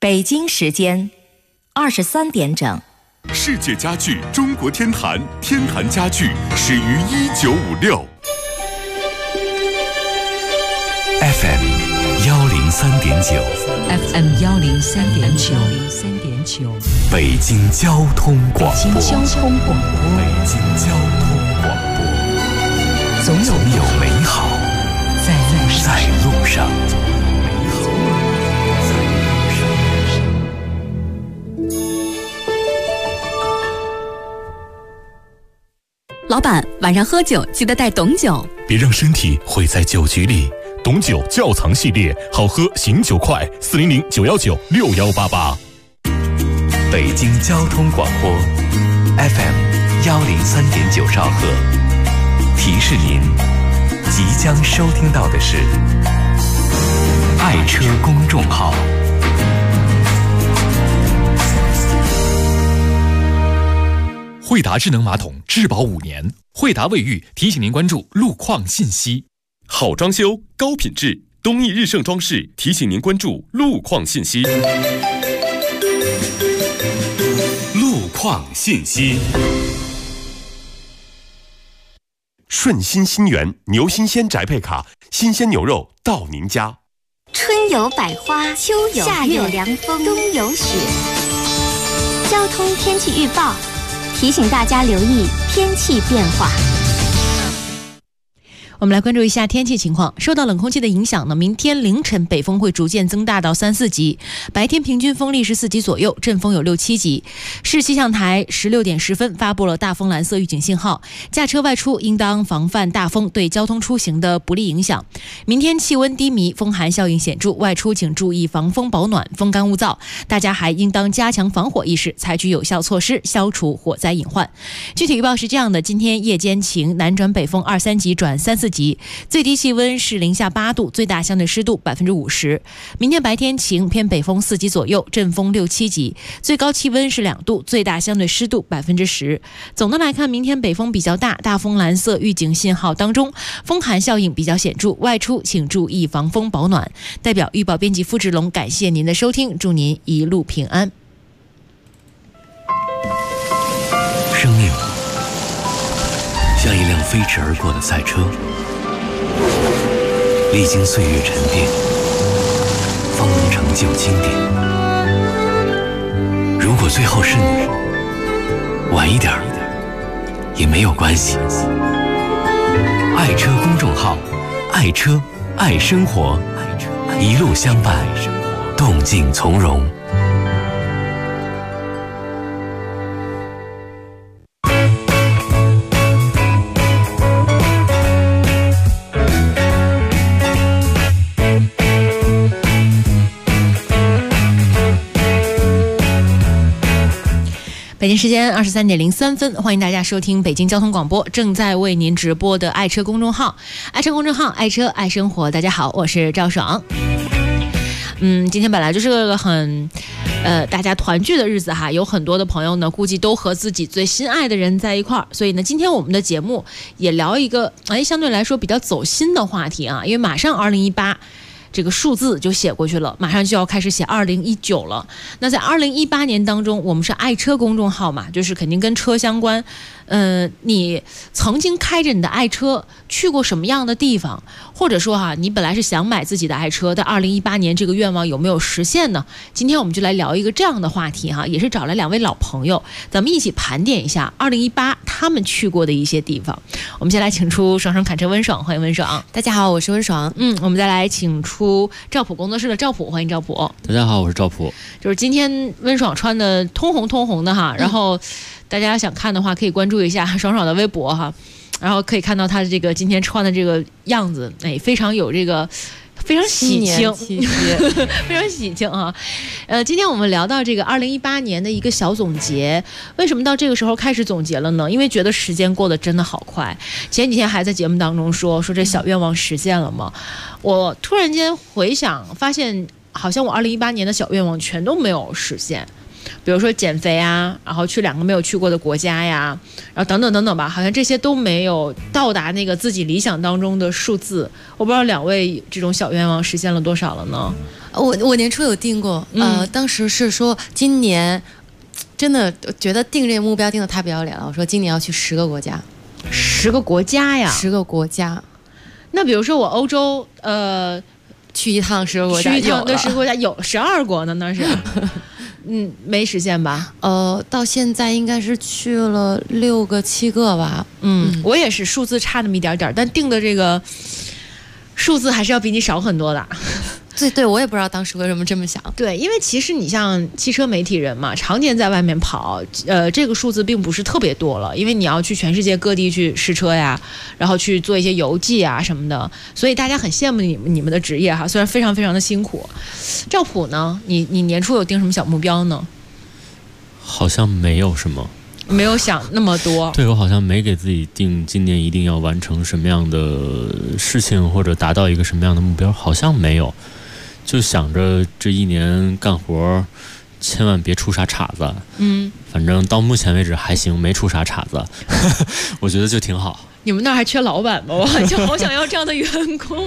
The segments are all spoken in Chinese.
北京时间23点整。 世界家具中国天坛，天坛家具始于1956。 FM 103.9 FM 103.9 北京交通广播。 北京交通广播，总有美好在路上。 老板，晚上喝酒记得带董酒， 别让身体毁在酒局里。董酒窖藏系列，好喝醒酒快，400-919-6188。 北京交通广播 FM 103.9兆赫，提示您即将收听到的是爱车公众号。 惠达智能马桶质保5年，惠达卫浴提醒您关注路况信息。 好装修，高品质，东益日盛装饰提醒您关注路况信息。路况信息。顺心新源牛新鲜宅配卡，新鲜牛肉到您家。 春有百花，秋有夏有凉风，冬有雪。交通天气预报提醒大家留意天气变化。 我们来关注一下天气情况。受到冷空气的影响呢，明天凌晨北风会逐渐增大到3、4级，白天平均风力是4级左右，阵风有6、7级。市气象台16点10分发布了大风蓝色预警信号，驾车外出应当防范大风对交通出行的不利影响。明天气温低迷，风寒效应显著，外出请注意防风保暖，风干物燥。大家还应当加强防火意识，采取有效措施消除火灾隐患。具体预报是这样的：今天夜间晴，南转北风2、3级转3、4级，最低气温是零下8度，最大相对湿度50%。明天白天晴，偏北风4级左右，阵风6、7级，最高气温是2度，最大相对湿度10%。总的来看，明天北风比较大，大风蓝色预警信号当中，风寒效应比较显著，外出请注意防风保暖。代表预报编辑付志龙，感谢您的收听，祝您一路平安。 生命像一辆飞驰而过的赛车，历经岁月沉淀，方能成就经典。如果最后是你，晚一点也没有关系。爱车公众号，爱车爱生活，一路相伴，动静从容。 北京时间23点03分，欢迎大家收听北京交通广播正在为您直播的爱车公众号，爱车公众号，爱车爱生活。大家好，我是赵爽。今天本来就是个很大家团聚的日子哈，有很多的朋友呢，估计都和自己最心爱的人在一块儿，所以呢，今天我们的节目也聊一个相对来说比较走心的话题啊，因为马上2018。这个数字就写过去了，马上就要开始写2019了。那在2018年当中，我们是爱车公众号嘛，就是肯定跟车相关。你曾经开着你的爱车去过什么样的地方？或者说你本来是想买自己的爱车，但2018年这个愿望有没有实现呢？今天我们就来聊一个这样的话题也是找来2位老朋友，咱们一起盘点一下2018他们去过的一些地方。我们先来请出爽爽侃车温爽，欢迎温爽。 大家好，我是温爽。 我们再来请出赵普工作室的赵普，欢迎赵普。 大家好，我是赵普。 就是今天温爽穿的通红的然后大家想看的话可以关注一下爽爽的微博然后可以看到他的这个今天穿的这个样子，非常有这个非常喜庆，非常喜庆今天我们聊到这个2018年的一个小总结，为什么到这个时候开始总结了呢？因为觉得时间过得真的好快。前几天还在节目当中说这小愿望实现了吗？我突然间回想，发现好像我2018年的小愿望全都没有实现。 比如说减肥啊，然后去2个没有去过的国家呀，然后等等等等吧，好像这些都没有到达那个自己理想当中的数字。我不知道2位这种小愿望实现了多少了呢？ 我年初有定过，当时是说今年真的觉得定这个目标定的太不要脸了，我说今年要去10个国家。 10个国家呀 ？10个国家。 那比如说我欧洲， 去一趟10个国家， 去一趟的10个国家有12国呢，那是，没实现吧？ 到现在应该是去了6个7个吧。 我也是数字差那么一点点，但定的这个数字还是要比你少很多的。 对，我也不知道当时为什么这么想。 对，因为其实你像汽车媒体人嘛，常年在外面跑，这个数字并不是特别多了，因为你要去全世界各地去试车呀，然后去做一些游记啊什么的，所以大家很羡慕你们的职业哈，虽然非常非常的辛苦。赵普呢，你年初有定什么小目标呢？ 好像没有什么。 没有想那么多。 对，我好像没给自己定今年一定要完成什么样的事情或者达到一个什么样的目标，好像没有。就想着这一年干活千万别出啥岔子。反正到目前为止还行，没出啥岔子。我觉得就挺好。 你们那儿还缺老板吗？我就好想要这样的员工。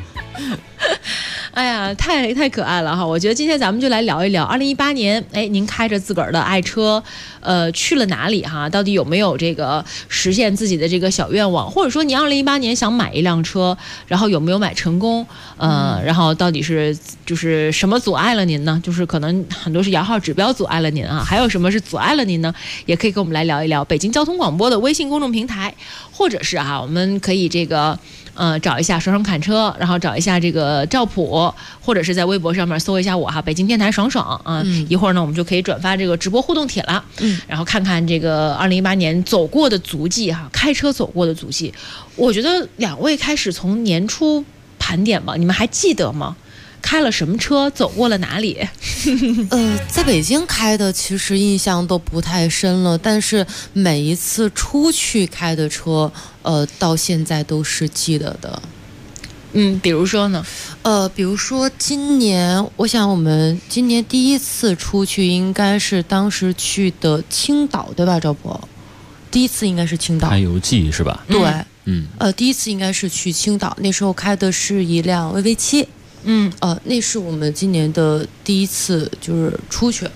哎呀，太可爱了哈！我觉得今天咱们就来聊一聊2018年，您开着自个儿的爱车，去了哪里哈？到底有没有这个实现自己的这个小愿望？或者说，您2018年想买一辆车，然后有没有买成功？然后到底是就是什么阻碍了您呢？就是可能很多是摇号指标阻碍了您啊，还有什么是阻碍了您呢？也可以跟我们来聊一聊。北京交通广播的微信公众平台，或者是我们可以这个。找一下爽爽侃车，然后找一下这个赵普，或者是在微博上面搜一下我北京电台爽爽啊。一会儿呢，我们就可以转发这个直播互动帖了。然后看看这个2018年走过的足迹开车走过的足迹。我觉得2位开始从年初盘点吧，你们还记得吗？开了什么车，走过了哪里？ 在北京开的其实印象都不太深了，但是每一次出去开的车，到现在都是记得的。 比如说呢？ 比如说今年，我想我们今年第一次出去应该是当时去的青岛，对吧，赵博？第一次应该是青岛。 开游记是吧？ 对，第一次应该是去青岛，那时候开的是一辆 VV7。那是我们今年的第一次就是出去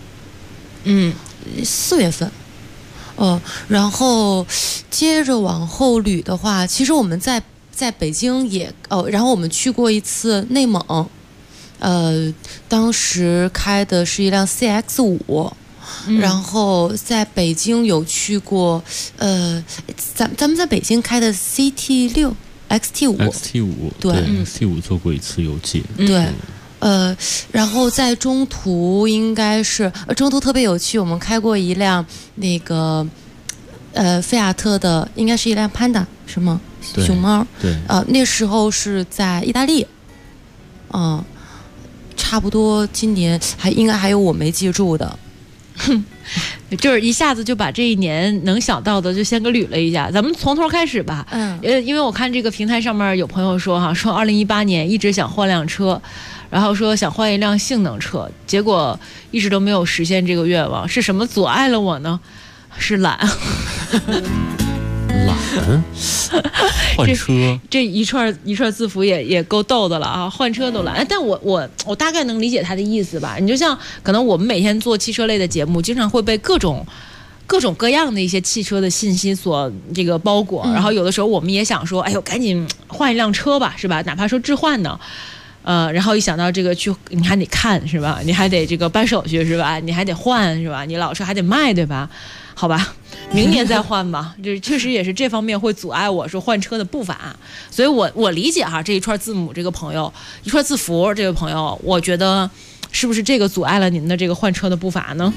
，4月份，然后接着往后捋的话，其实我们在北京也然后我们去过一次内蒙，当时开的是一辆 CX5，然后在北京有去过，咱们在北京开的 CT6。XT5，对 ，XT5 做过一次游记， 对，然后在中途应该是中途特别有趣，我们开过一辆那个菲亚特的，应该是一辆 Panda 是吗？熊猫， 对， 那时候是在意大利，差不多今年应该还有我没记住的。 就是一下子就把这一年能想到的就先给捋了一下，咱们从头开始吧。因为我看这个平台上面有朋友说说2018年一直想换辆车，然后说想换一辆性能车，结果一直都没有实现这个愿望，是什么阻碍了我呢？是懒。 懒，换车这一串字符也够逗的了啊！换车都懒，但我大概能理解他的意思吧。你就像可能我们每天做汽车类的节目，经常会被各种各样的一些汽车的信息所这个包裹，然后有的时候我们也想说，哎呦，赶紧换一辆车吧，是吧？哪怕说置换呢。然后一想到这个你还得看是吧？你还得这个办手续是吧？你还得换是吧？你老说还得卖对吧？好吧，明年再换吧。这确实也是这方面会阻碍我说换车的步伐，所以我理解这一串字母这个朋友，一串字符这个朋友，我觉得是不是这个阻碍了您的这个换车的步伐呢？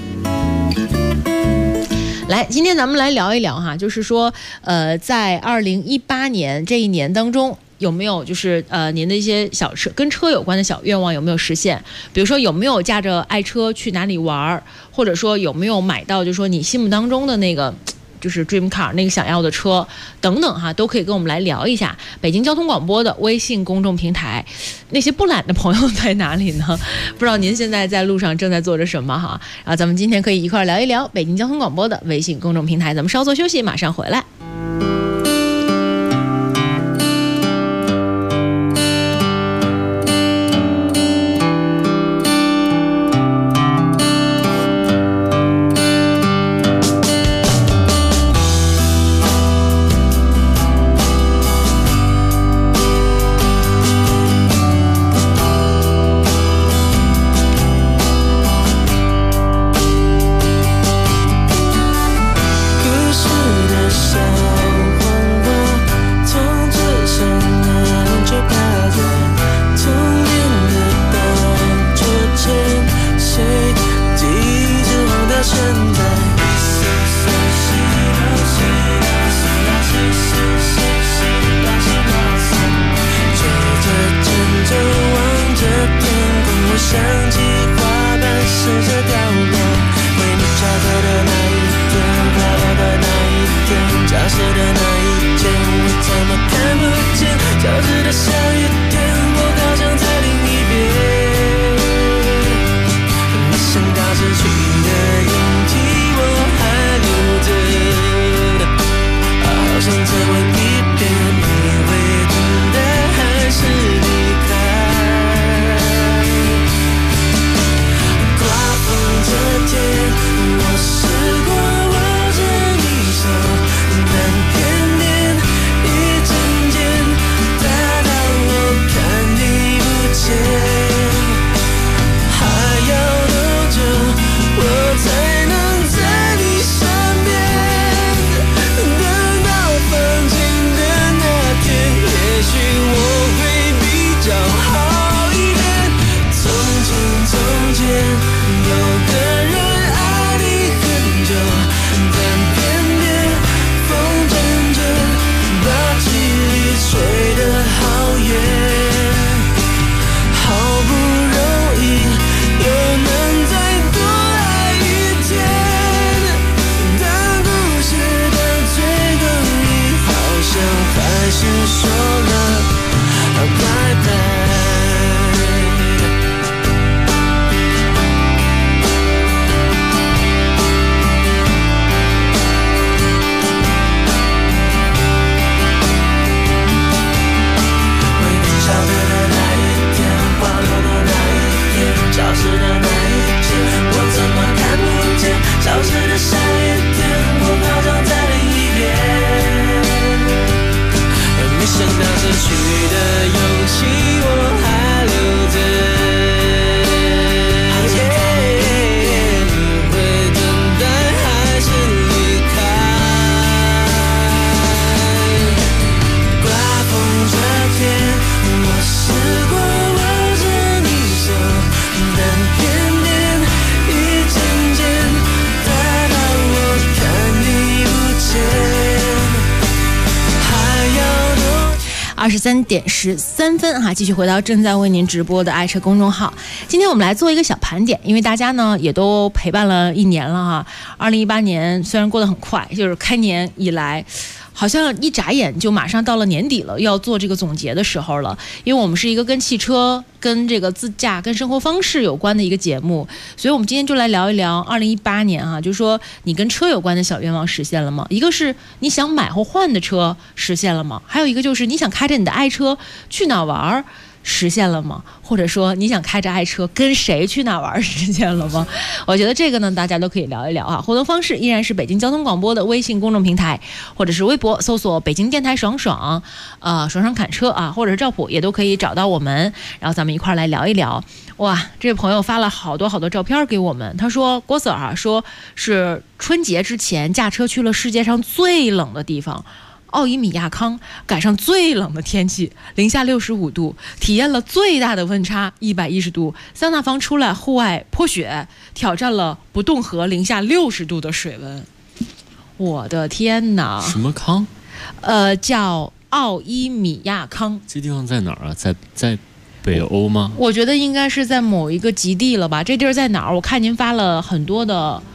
来，今天咱们来聊一聊就是说在2018年这一年当中，有没有就是您的一些小车跟车有关的小愿望有没有实现？比如说有没有驾着爱车去哪里玩，或者说有没有买到就是说你心目当中的那个就是 Dream Car 那个想要的车等等哈，都可以跟我们来聊一下。北京交通广播的微信公众平台，那些不懒的朋友在哪里呢？不知道您现在在路上正在做着什么哈？然后咱们今天可以一块聊一聊北京交通广播的微信公众平台。咱们稍作休息，马上回来。23:13哈，继续回到正在为您直播的爱车公众号。今天我们来做一个小盘点，因为大家呢也都陪伴了1年了哈。2018年虽然过得很快，就是开年以来，好像一眨眼就马上到了年底了，要做这个总结的时候了。因为我们是一个跟汽车、跟这个自驾、跟生活方式有关的一个节目，所以我们今天就来聊一聊2018年啊，就是说你跟车有关的小愿望实现了吗？一个是你想买或换的车实现了吗？还有一个就是你想开着你的爱车去哪玩实现了吗？或者说你想开着爱车跟谁去哪玩实现了吗？我觉得这个呢大家都可以聊一聊啊。活动方式依然是北京交通广播的微信公众平台，或者是微博搜索北京电台爽爽爽爽侃车啊，或者是赵普也都可以找到我们，然后咱们一块来聊一聊。哇，这位朋友发了好多照片给我们，他说郭 Sir 啊，说是春节之前驾车去了世界上最冷的地方奥伊米亚康，赶上最冷的天气，-65度，体验了最大的温差110度，桑拿房出来户外泼雪，挑战了不冻河-60度的水温。我的天哪！ 什么康？ 叫奥伊米亚康。 这地方在哪儿啊？在北欧吗？ 我觉得应该是在某一个极地了吧？这地儿在哪儿？我看您发了很多的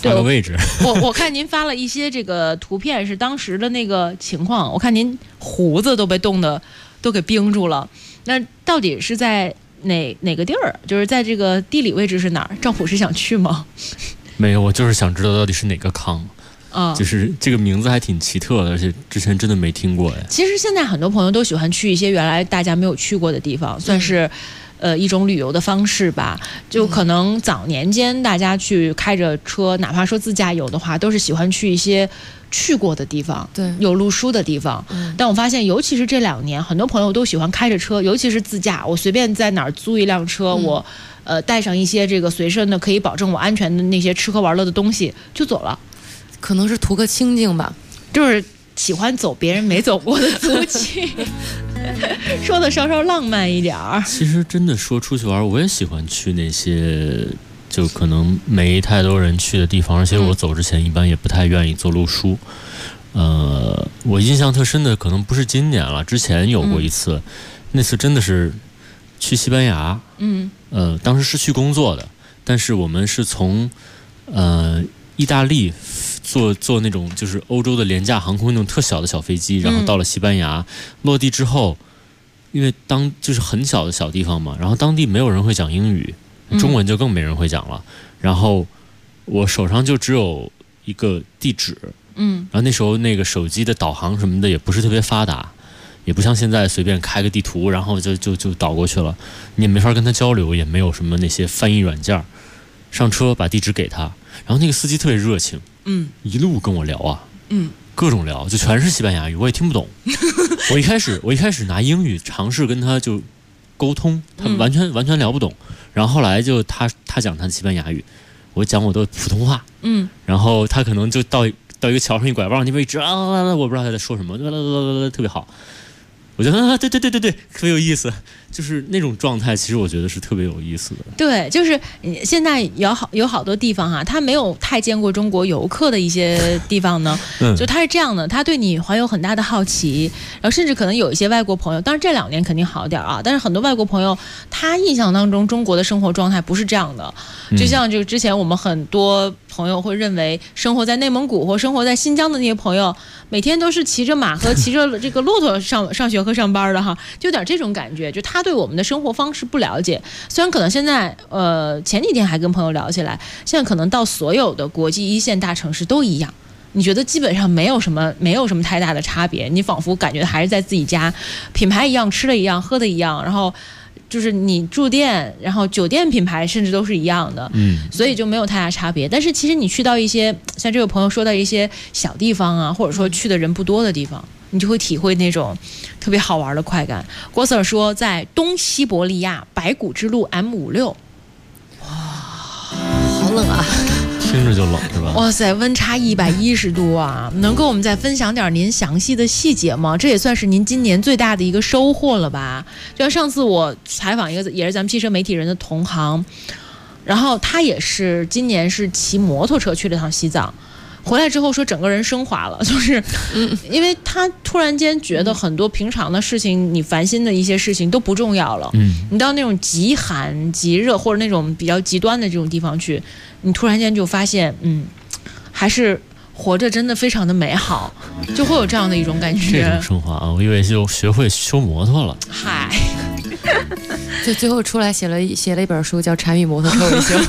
发个位置。 我看您发了一些这个图片，是当时的那个情况。我看您胡子都被冻得都给冰住了。那到底是在哪个地儿？就是在这个地理位置是哪儿？赵普是想去吗？ 没有，我就是想知道到底是哪个康。就是这个名字还挺奇特的，而且之前真的没听过哎。 其实现在很多朋友都喜欢去一些原来大家没有去过的地方，算是一种旅游的方式吧。就可能早年间大家去开着车，哪怕说自驾游的话，都是喜欢去一些去过的地方， 对， 有路书的地方。但我发现，尤其是这2年，很多朋友都喜欢开着车，尤其是自驾，我随便在哪儿租一辆车，我带上一些这个随身的可以保证我安全的那些吃喝玩乐的东西就走了。 可能是图个清静吧， 就是喜欢走别人没走过的足迹，说的稍稍浪漫一点儿。 其实真的说出去玩，我也喜欢去那些就可能没太多人去的地方，而且我走之前一般也不太愿意做路书。我印象特深的可能不是今年了，之前有过一次，那次真的是去西班牙。当时是去工作的，但是我们是从意大利坐那种就是欧洲的廉价航空那种特小的小飞机，然后到了西班牙，落地之后，因为就是很小的小地方嘛，然后当地没有人会讲英语，中文就更没人会讲了，然后我手上就只有一个地址，然后那时候那个手机的导航什么的也不是特别发达，也不像现在随便开个地图然后就导过去了，你也没法跟他交流，也没有什么那些翻译软件。上车把地址给他，然后那个司机特别热情，一路跟我聊啊，各种聊，就全是西班牙语，我也听不懂。我一开始拿英语尝试跟他就沟通，他完全聊不懂。然后后来就他讲他的西班牙语，我讲我的普通话，然后他可能就到一个桥上一拐弯，那边一直我不知道他在说什么，特别好。我觉得对，特别有意思，就是那种状态，其实我觉得是特别有意思的。 对，就是现在有好多地方哈，他没有太见过中国游客的一些地方呢，就他是这样的，他对你怀有很大的好奇，然后甚至可能有一些外国朋友，当然这2年肯定好点啊，但是很多外国朋友他印象当中中国的生活状态不是这样的，就像这个之前我们很多朋友会认为生活在内蒙古或生活在新疆的那些朋友，每天都是骑着马和骑着这个骆驼上学和上班的哈，就有点这种感觉，就他对我们的生活方式不了解。虽然可能现在前几天还跟朋友聊起来，现在可能到所有的国际1线大城市都一样，你觉得基本上没有什么太大的差别，你仿佛感觉还是在自己家，品牌一样，吃的一样，喝的一样，然后就是你住店，然后酒店品牌甚至都是一样的，所以就没有太大差别。但是其实你去到一些像这位朋友说到一些小地方啊，或者说去的人不多的地方，你就会体会那种特别好玩的快感。郭 Sir 说，在东西伯利亚白骨之路 M56， 哇，好冷啊！ 听着就冷是吧？ 哇塞，温差110度啊！能跟我们再分享点您详细的细节吗？这也算是您今年最大的一个收获了吧？就像上次我采访一个也是咱们汽车媒体人的同行，然后他也是今年是骑摩托车去了趟西藏，回来之后说整个人升华了，就是因为他突然间觉得很多平常的事情，你烦心的一些事情都不重要了。你到那种极寒极热或者那种比较极端的这种地方去，你突然间就发现还是活着真的非常的美好，就会有这样的一种感觉。 这种升华啊，我以为就学会修摩托了。 嗨， 就最后出来写了一本书叫《柴米摩托车维修》。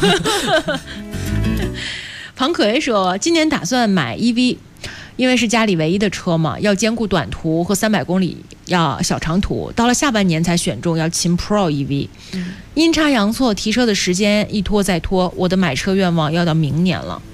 庞可为说，今年打算买 EV， 因为是家里唯一的车嘛，要兼顾短途和300公里要小长途，到了下半年才选中要秦 Pro EV。阴差阳错，提车的时间一拖再拖，我的买车愿望要到明年了。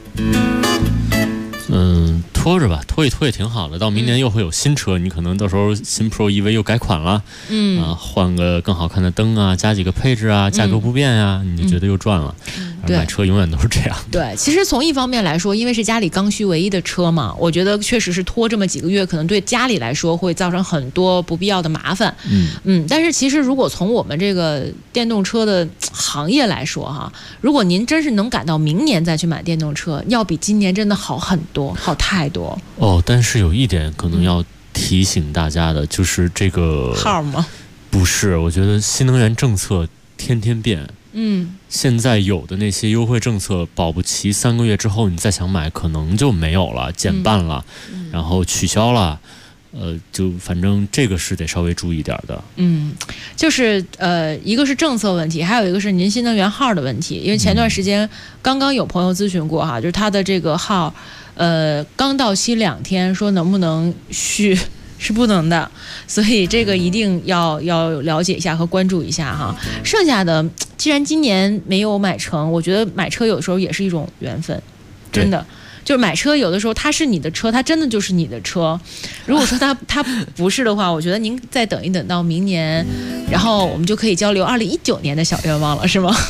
拖着吧，拖一拖也挺好的。到明年又会有新车，你可能到时候新 Pro EV 又改款了，换个更好看的灯啊，加几个配置啊，价格不变啊，你就觉得又赚了。买车永远都是这样。 对，其实从一方面来说，因为是家里刚需唯一的车嘛，我觉得确实是拖这么几个月，可能对家里来说会造成很多不必要的麻烦。但是其实如果从我们这个电动车的行业来说哈，如果您真是能赶到明年再去买电动车，要比今年真的好很多，好太多。 但是有一点可能要提醒大家的，就是这个号吗？ 不是，我觉得新能源政策天天变。 现在有的那些优惠政策，保不齐3个月之后你再想买，可能就没有了，减半了，然后取消了。就反正这个是得稍微注意点的。 就是一个是政策问题，还有一个是您新能源号的问题。因为前段时间刚刚有朋友咨询过哈，就是他的这个号，刚到期2天，说能不能续是不能的，所以这个一定要了解一下和关注一下哈。剩下的，既然今年没有买成，我觉得买车有时候也是一种缘分，真的。就是买车有的时候它是你的车，它真的就是你的车。如果说它不是的话，我觉得您再等一等到明年，然后我们就可以交流2019年的小愿望了，是吗？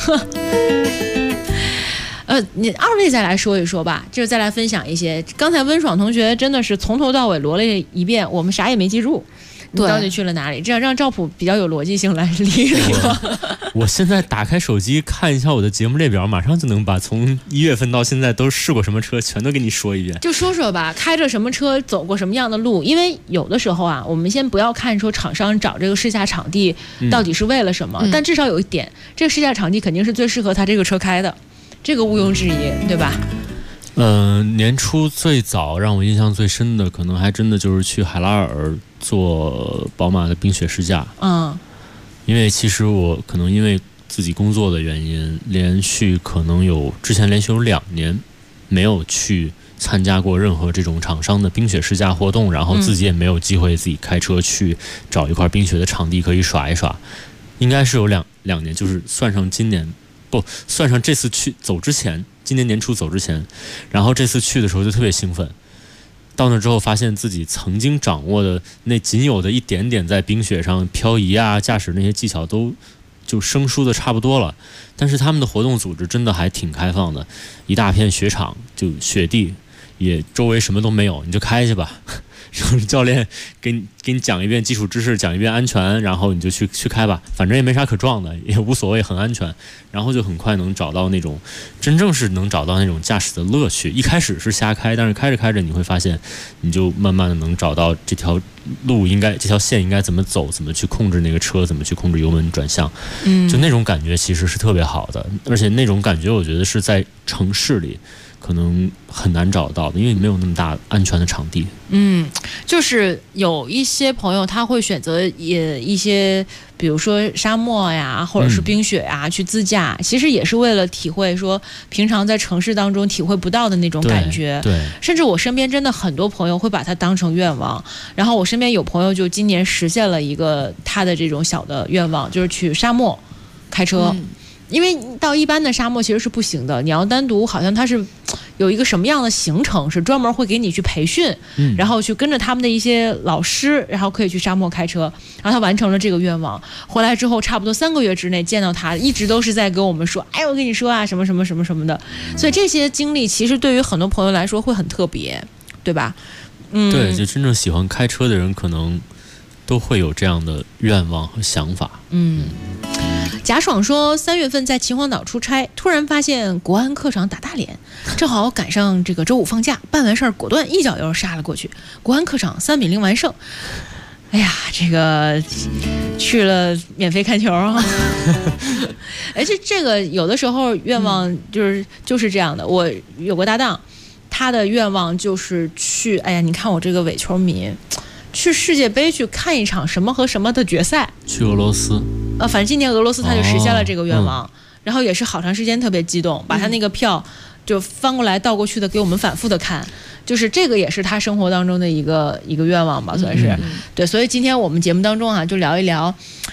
你2位再来说一说吧，就是再来分享一些。刚才温爽同学真的是从头到尾罗了一遍，我们啥也没记住。你到底去了哪里？这样让赵普比较有逻辑性来理我现在打开手机看一下我的节目列表，马上就能把从1月份到现在都试过什么车全都给你说一遍。 就说说吧，开着什么车，走过什么样的路。因为有的时候啊，我们先不要看说厂商找这个试驾场地到底是为了什么，但至少有一点，这个试驾场地肯定是最适合他这个车开的，这个毋庸置疑，对吧？ 年初最早让我印象最深的，可能还真的就是去海拉尔做宝马的冰雪试驾。因为其实我可能因为自己工作的原因，之前连续有2年没有去参加过任何这种厂商的冰雪试驾活动，然后自己也没有机会自己开车去找一块冰雪的场地可以耍一耍。应该是有两年，就是算上这次走之前，今年年初走之前，然后这次去的时候就特别兴奋。到那之后发现自己曾经掌握的那仅有的一点点在冰雪上漂移啊、驾驶那些技巧都就生疏的差不多了。但是他们的活动组织真的还挺开放的，一大片雪场，就雪地，也周围什么都没有，你就开去吧。然后教练给你讲一遍基础知识，讲一遍安全，然后你就去开吧，反正也没啥可撞的，也无所谓，很安全。然后就很快能找到那种真正是能找到那种驾驶的乐趣。一开始是瞎开，但是开着开着你会发现，你就慢慢的能找到这条线应该怎么走，怎么去控制那个车，怎么去控制油门转向。就那种感觉其实是特别好的，而且那种感觉我觉得是在城市里可能很难找到的，因为没有那么大安全的场地。 就是有一些朋友他会选择一些，比如说沙漠呀，或者是冰雪呀，去自驾，其实也是为了体会说平常在城市当中体会不到的那种感觉。 对， 甚至我身边真的很多朋友会把它当成愿望。然后我身边有朋友就今年实现了一个他的这种小的愿望，就是去沙漠开车。因为到一般的沙漠其实是不行的，你要单独，好像它是有一个什么样的行程，是专门会给你去培训，然后去跟着他们的一些老师，然后可以去沙漠开车。然后他完成了这个愿望，回来之后差不多3个月之内见到他，一直都是在跟我们说，哎，我跟你说啊，什么什么什么什么的。所以这些经历其实对于很多朋友来说会很特别，对吧？ 对，就真正喜欢开车的人可能都会有这样的愿望和想法。 贾爽说，3月份在秦皇岛出差，突然发现国安客场打大连，正好赶上这个周5放假，办完事儿果断一脚油杀了过去，国安客场3-0完胜。哎呀，这个去了免费看球啊！而且这个有的时候愿望就是这样的。我有个搭档，他的愿望就是去，哎呀，你看我这个伪球迷，去世界杯去看一场什么和什么的决赛， 去俄罗斯。 反正今年俄罗斯他就实现了这个愿望，然后也是好长时间特别激动，把他那个票就翻过来倒过去的给我们反复的看，就是这个也是他生活当中的一个愿望吧，算是。对，所以今天我们节目当中啊，就聊一聊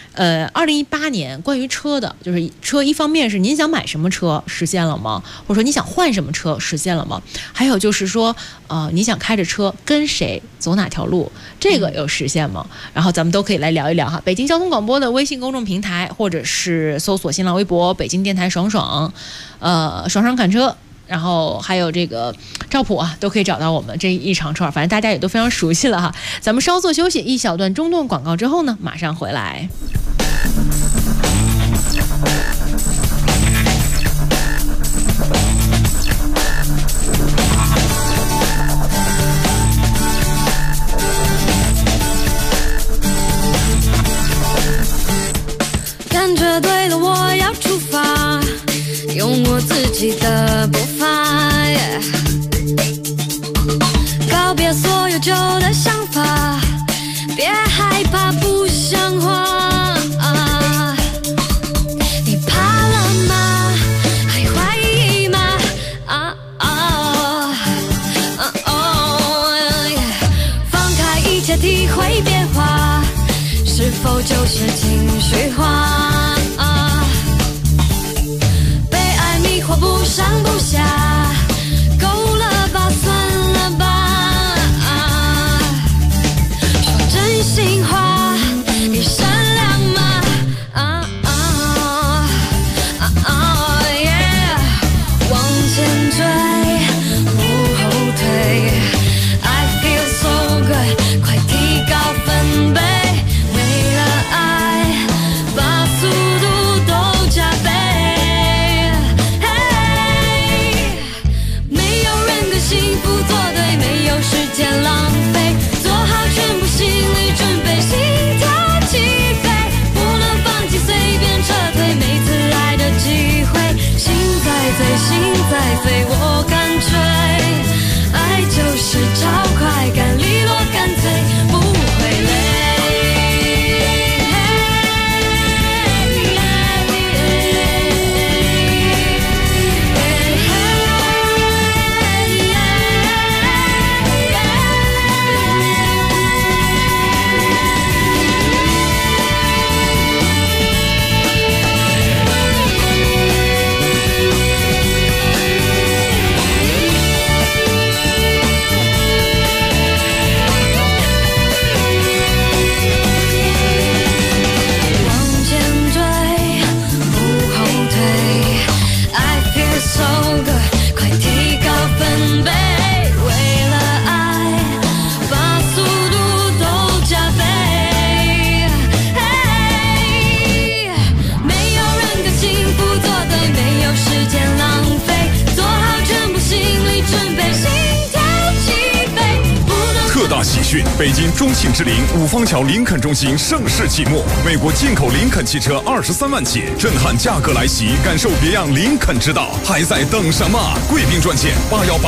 2018年关于车的，就是车一方面是您想买什么车实现了吗？或者说你想换什么车实现了吗？还有就是说你想开着车跟谁走哪条路，这个有实现吗？然后咱们都可以来聊一聊哈。北京交通广播的微信公众平台，或者是搜索新浪微博北京电台爽爽侃车，然后还有这个赵普啊，都可以找到我们这一长串，反正大家也都非常熟悉了哈。咱们稍作休息，一小段中断广告之后呢，马上回来。 感觉对了，我要出发。 己的步伐，告别所有旧的想法，别害怕不像话。你怕了吗？还怀疑吗？放开一切，体会变化，是否就是情绪化？被爱迷惑不上不下，够了吧，算了吧。说真心话，你善良吗？往前追，不后退。I feel so good， 快提高分贝。为了爱，把速度都加倍。没有人跟幸福作对，没有时间浪费，做好全部心理准备，心跳起飞，不能放弃，随便撤退，每次爱的机会，心在醉，心在飞，我干脆，爱就是超快感，利落干脆，不会累。 北京中信之林五方桥林肯中心盛世启幕，美国进口林肯汽车23万起，震撼价格来袭，感受别样林肯之道，还在等什么？贵宾专线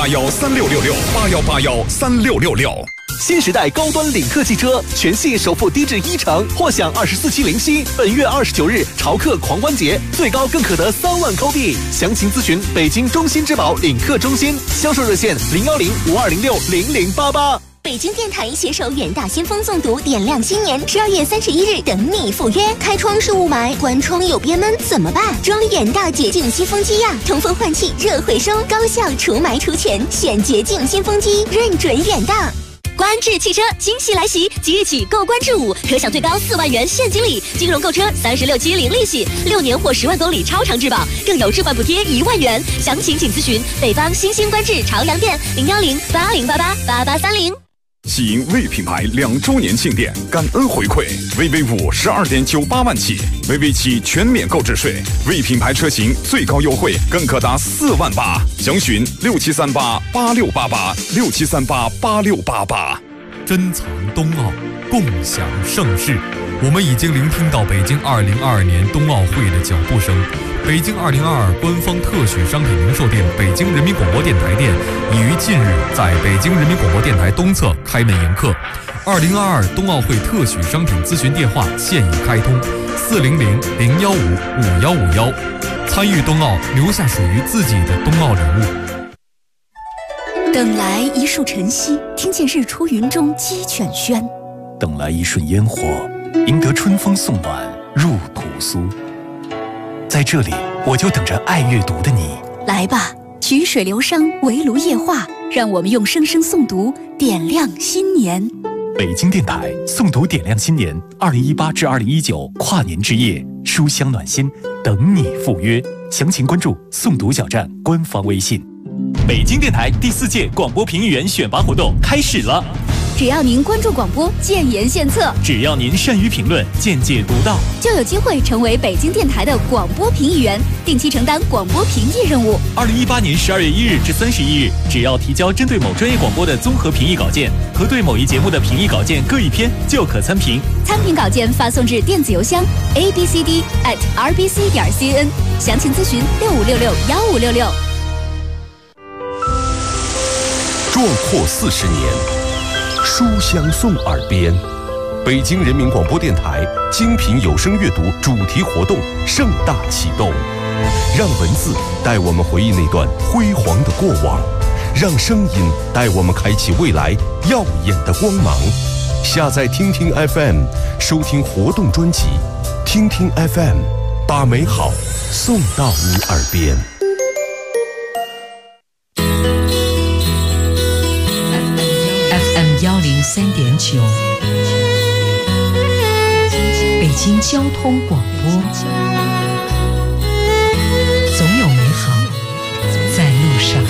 81813666，81813666。 新时代高端领克汽车，全系首付低至1%，或享24期零息。本月29日潮客狂欢节，最高更可得3万抠币。详情咨询北京中心之宝领克中心，销售热线01052060088。 北京电台携手远大先锋诵读点亮新年，12月31日等你赴约。开窗是雾霾，关窗有憋闷怎么办？装远大洁净新风机呀，通风换气，热回收，高效除霾除醛，选洁净新风机，认准远大。观致汽车惊喜来袭，即日起购观致5可享最高4万元现金礼，金融购车36期零利息，6年或10万公里超长质保，更有置换补贴1万元。详情请咨询北方新兴观致朝阳店01080888830。 喜迎魏品牌2周年庆典，感恩回馈，VV5 12.98万起，VV7全免购置税，魏品牌车型最高优惠更可达4万8，详询67388688，67388688。 珍藏冬奥，共享盛世。我们已经聆听到北京2022年冬奥会的脚步声。北京2022官方特许商品零售店北京人民广播电台店已于近日在北京人民广播电台东侧开门迎客。2022冬奥会特许商品咨询电话现已开通，400-015-5151。参与冬奥，留下属于自己的冬奥人物。 等来一束晨曦，听见日出云中鸡犬喧； 等来一瞬烟火，赢得春风送暖入屠苏。在这里，我就等着爱阅读的你。 来吧，曲水流觞，围炉夜话，让我们用声声诵读点亮新年。 北京电台诵读点亮新年2018至2019跨年之夜，书香暖心，等你赴约。详情关注诵读小站官方微信。北京电台第4届广播评议员选拔活动开始了。 只要您关注广播，建言献策， 只要您善于评论，见解独到， 就有机会成为北京电台的广播评议员，定期承担广播评议任务。 2018年12月1日至31日，只要提交针对某专业广播的综合评议稿件和对某一节目的评议稿件各一篇，就可参评。 参评稿件发送至电子邮箱 abcd@rbc.cn， 详情咨询65661566。 壮阔40年，书香送耳边。北京人民广播电台精品有声阅读主题活动盛大启动，让文字带我们回忆那段辉煌的过往，让声音带我们开启未来耀眼的光芒。下载听听 FM， 收听活动专辑，听听 FM， 把美好送到你耳边。 FM103.9，北京交通广播，总有美好在路上。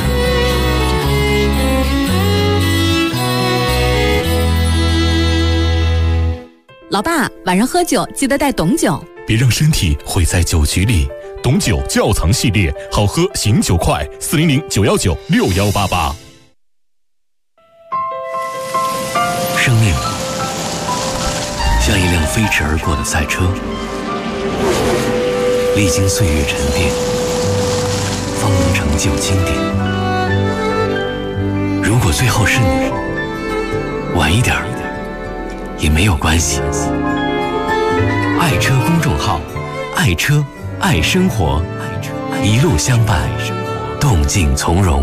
老爸，晚上喝酒记得带董酒， 别让身体毁在酒局里。董酒窖藏系列，好喝醒酒快，400-919-6188。 生命像一辆飞驰而过的赛车，历经岁月沉淀，方能成就经典。如果最后是你，晚一点也没有关系。爱车公众号，爱车爱生活，一路相伴，动静从容。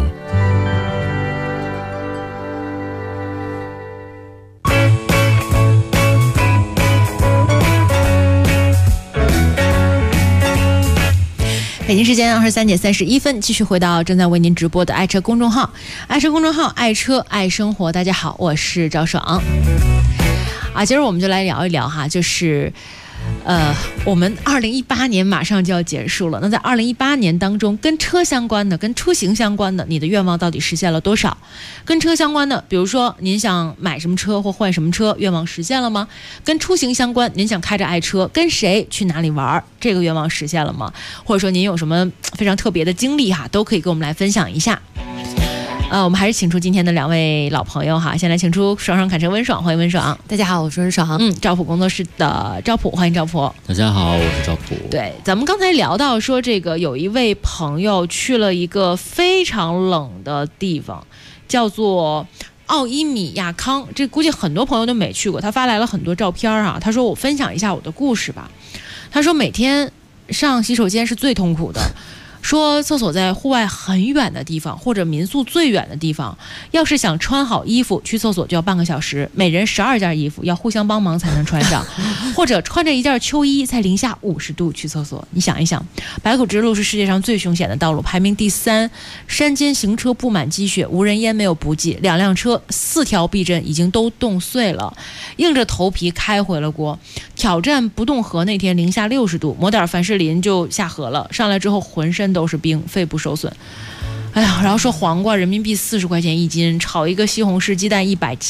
北京时间23点31分，继续回到正在为您直播的爱车公众号，爱车公众号，爱车爱生活。大家好，我是赵爽。今儿我们就来聊一聊哈，就是我们2018年马上就要结束了。那在2018年当中，跟车相关的、跟出行相关的，你的愿望到底实现了多少？跟车相关的，比如说您想买什么车或换什么车，愿望实现了吗？跟出行相关，您想开着爱车跟谁去哪里玩，这个愿望实现了吗？或者说您有什么非常特别的经历哈，都可以跟我们来分享一下。我们还是请出今天的两位老朋友哈，先来请出爽爽侃车温爽，欢迎温爽。 大家好，我是温爽。 赵普工作室的赵普，欢迎赵普。 大家好，我是赵普。 对，咱们刚才聊到说，这个有一位朋友去了一个非常冷的地方，叫做奥伊米亚康，这估计很多朋友都没去过。他发来了很多照片啊，他说我分享一下我的故事吧。他说每天上洗手间是最痛苦的。说厕所在户外很远的地方，或者民宿最远的地方，要是想穿好衣服去厕所就要半个小时，每人12件衣服，要互相帮忙才能穿上，或者穿着一件秋衣在零下50度去厕所。你想一想，白口之路是世界上最凶险的道路，排名第3，山间行车布满积雪，无人烟没有补给，2辆车4条避震已经都冻碎了，硬着头皮开回了国。挑战不冻河那天零下60度，抹点凡士林就下河了，上来之后浑身都是冰，肺部受损。哎呀，然后说黄瓜人民币40块钱一斤，炒一个西红柿鸡蛋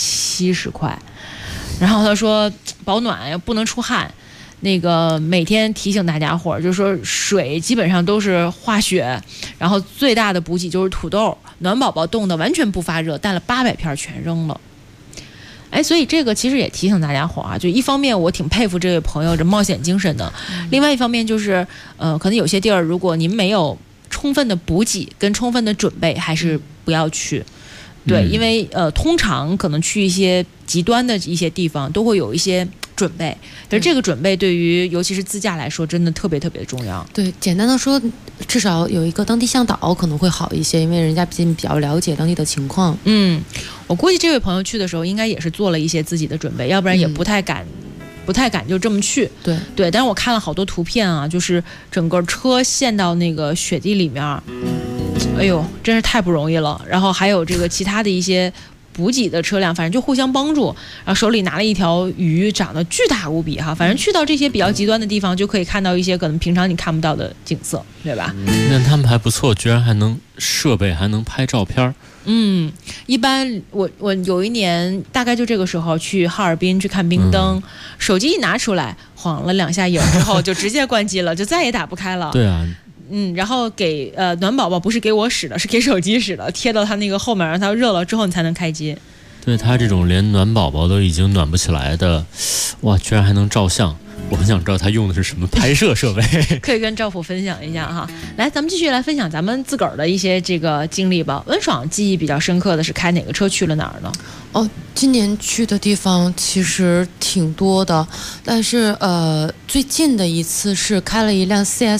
170块。然后他说保暖不能出汗，那个每天提醒大家伙，就是说水基本上都是化雪，然后最大的补给就是土豆，暖宝宝冻得完全不发热，带了800片全扔了。所以这个其实也提醒大家伙啊，就一方面我挺佩服这位朋友这冒险精神的，另外一方面就是可能有些地儿如果您没有充分的补给跟充分的准备，还是不要去。对，因为通常可能去一些极端的一些地方都会有一些准备，但是这个准备对于尤其是自驾来说真的特别特别重要。 对，简单的说，至少有一个当地向导可能会好一些，因为人家毕竟比较了解当地的情况。 我估计这位朋友去的时候应该也是做了一些自己的准备，要不然也不太敢就这么去。对，但是我看了好多图片啊，就是整个车陷到那个雪地里面，哎呦，真是太不容易了。然后还有这个其他的一些补给的车辆，反正就互相帮助，然后手里拿了一条鱼，长得巨大无比哈。反正去到这些比较极端的地方，就可以看到一些可能平常你看不到的景色，对吧？ 那他们还不错，居然还能设备还能拍照片。 一般我有一年大概就这个时候去哈尔滨去看冰灯，手机一拿出来晃了2下影之后就直接关机了，就再也打不开了。 对啊。 然后给暖宝宝不是给我使的，是给手机使的，贴到它那个后面，让它热了之后你才能开机。 对，它这种连暖宝宝都已经暖不起来的，哇，居然还能照相。我很想知道他用的是什么拍摄设备， 可以跟赵普分享一下哈。来，咱们继续来分享咱们自个儿的一些这个经历吧。温爽记忆比较深刻的是开哪个车去了哪儿呢？ 今年去的地方其实挺多的，但是最近的一次是开了一辆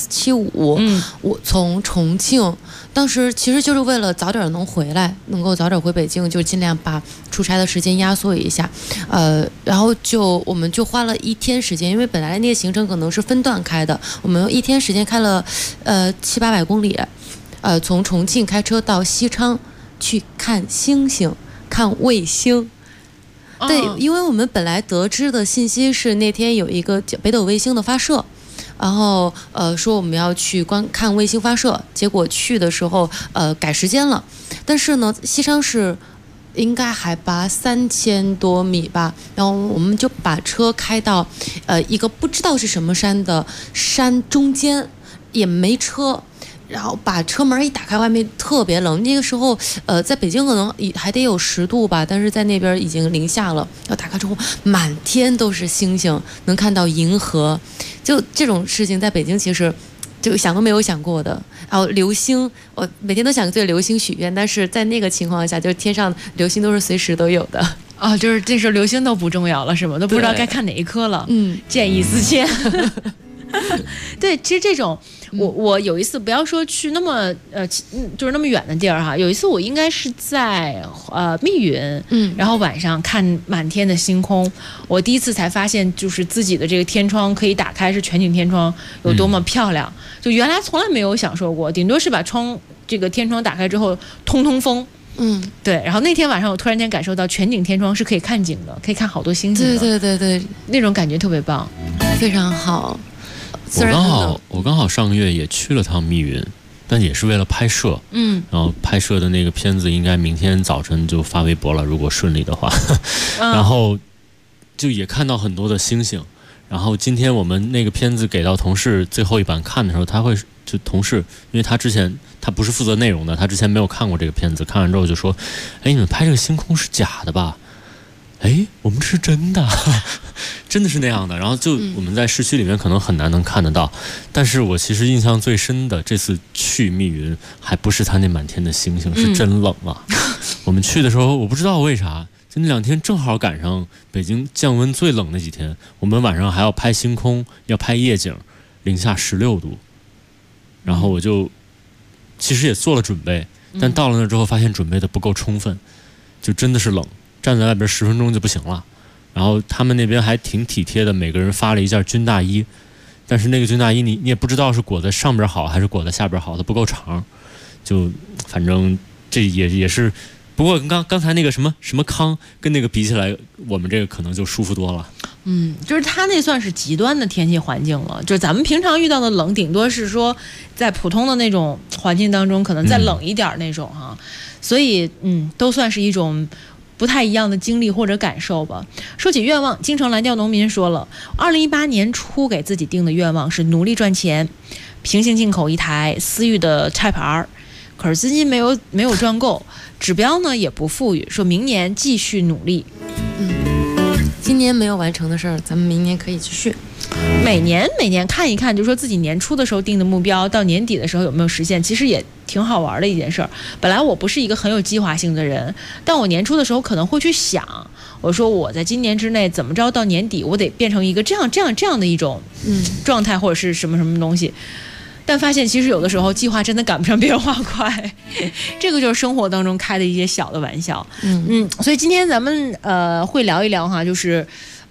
CS75，我从重庆，当时其实就是为了早点能回来，能够早点回北京，就尽量把出差的时间压缩一下，然后我们就花了1天时间，因为本来那个行程可能是分段开的，我们用1天时间开了700-800公里，从重庆开车到西昌去看星星。看卫星，对，因为我们本来得知的信息是那天有一个北斗卫星的发射，然后说我们要去看卫星发射，结果去的时候改时间了，但是呢，西昌是应该海拔3000多米吧，然后我们就把车开到一个不知道是什么山的山中间，也没车。然后把车门一打开，外面特别冷。那个时候，在北京可能还得有10度吧，但是在那边已经零下了。要打开之后，满天都是星星，能看到银河。就这种事情，在北京其实就想都没有想过的。然后流星，我每天都想对流星许愿，但是在那个情况下，就天上流星都是随时都有的。 就是这时候流星都不重要了，是吗？都不知道该看哪一颗了。见异思迁。对，其实这种我有一次，不要说去那么就是那么远的地儿哈，有一次我应该是在密云，然后晚上看满天的星空，我第一次才发现，就是自己的这个天窗可以打开，是全景天窗，有多么漂亮。就原来从来没有享受过，顶多是把这个天窗打开之后通风。对。然后那天晚上我突然间感受到全景天窗是可以看景的，可以看好多星星的。 对， 那种感觉特别棒， 非常好。 我刚好上个月也去了趟密云，但也是为了拍摄。然后拍摄的那个片子应该明天早晨就发微博了，如果顺利的话。然后就也看到很多的星星。然后今天我们那个片子给到同事最后一版看的时候，同事，因为他之前他不是负责内容的，他之前没有看过这个片子，看完之后就说：“哎，你们拍这个星空是假的吧？”哎，我们是真的，真的是那样的。然后就我们在市区里面可能很难能看得到，但是我其实印象最深的，这次去密云还不是它那满天的星星，是真冷啊。我们去的时候，我不知道为啥，就那2天正好赶上北京降温最冷那几天，我们晚上还要拍星空，要拍夜景，零下16度。然后我就其实也做了准备，但到了那之后发现准备的不够充分，就真的是冷。站在外边10分钟就不行了，然后他们那边还挺体贴的，每个人发了一件军大衣，但是那个军大衣你也不知道是裹在上边好还是裹在下边好，它不够长，就反正这也是，不过刚才那个什么康跟那个比起来，我们这个可能就舒服多了。 就是它那算是极端的天气环境了，就是咱们平常遇到的冷，顶多是说在普通的那种环境当中，可能再冷一点那种哈，所以都算是一种不太一样的经历或者感受吧。说起愿望，京城蓝调农民说了，2018年初给自己定的愿望是努力赚钱，平行进口一台思域的菜牌，可是资金没有赚够，指标呢也不富裕，说明年继续努力。 今年没有完成的事儿，咱们明年可以继续。 每年看一看，就说自己年初的时候定的目标，到年底的时候有没有实现，其实也挺好玩的一件事儿。本来我不是一个很有计划性的人，但我年初的时候可能会去想，我说我在今年之内怎么着到年底，我得变成一个这样的一种状态或者是什么东西。但发现其实有的时候计划真的赶不上变化快，这个就是生活当中开的一些小的玩笑。所以今天咱们会聊一聊哈，就是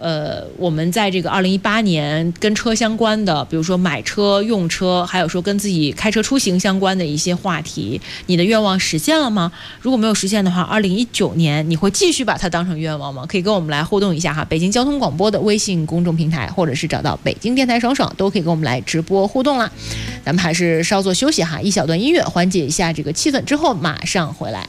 我们在这个2018年跟车相关的，比如说买车、用车，还有说跟自己开车出行相关的一些话题，你的愿望实现了吗？如果没有实现的话，2019年你会继续把它当成愿望吗？可以跟我们来互动一下哈，北京交通广播的微信公众平台，或者是找到北京电台爽爽，都可以跟我们来直播互动啦。咱们还是稍作休息哈，一小段音乐缓解一下这个气氛，之后马上回来。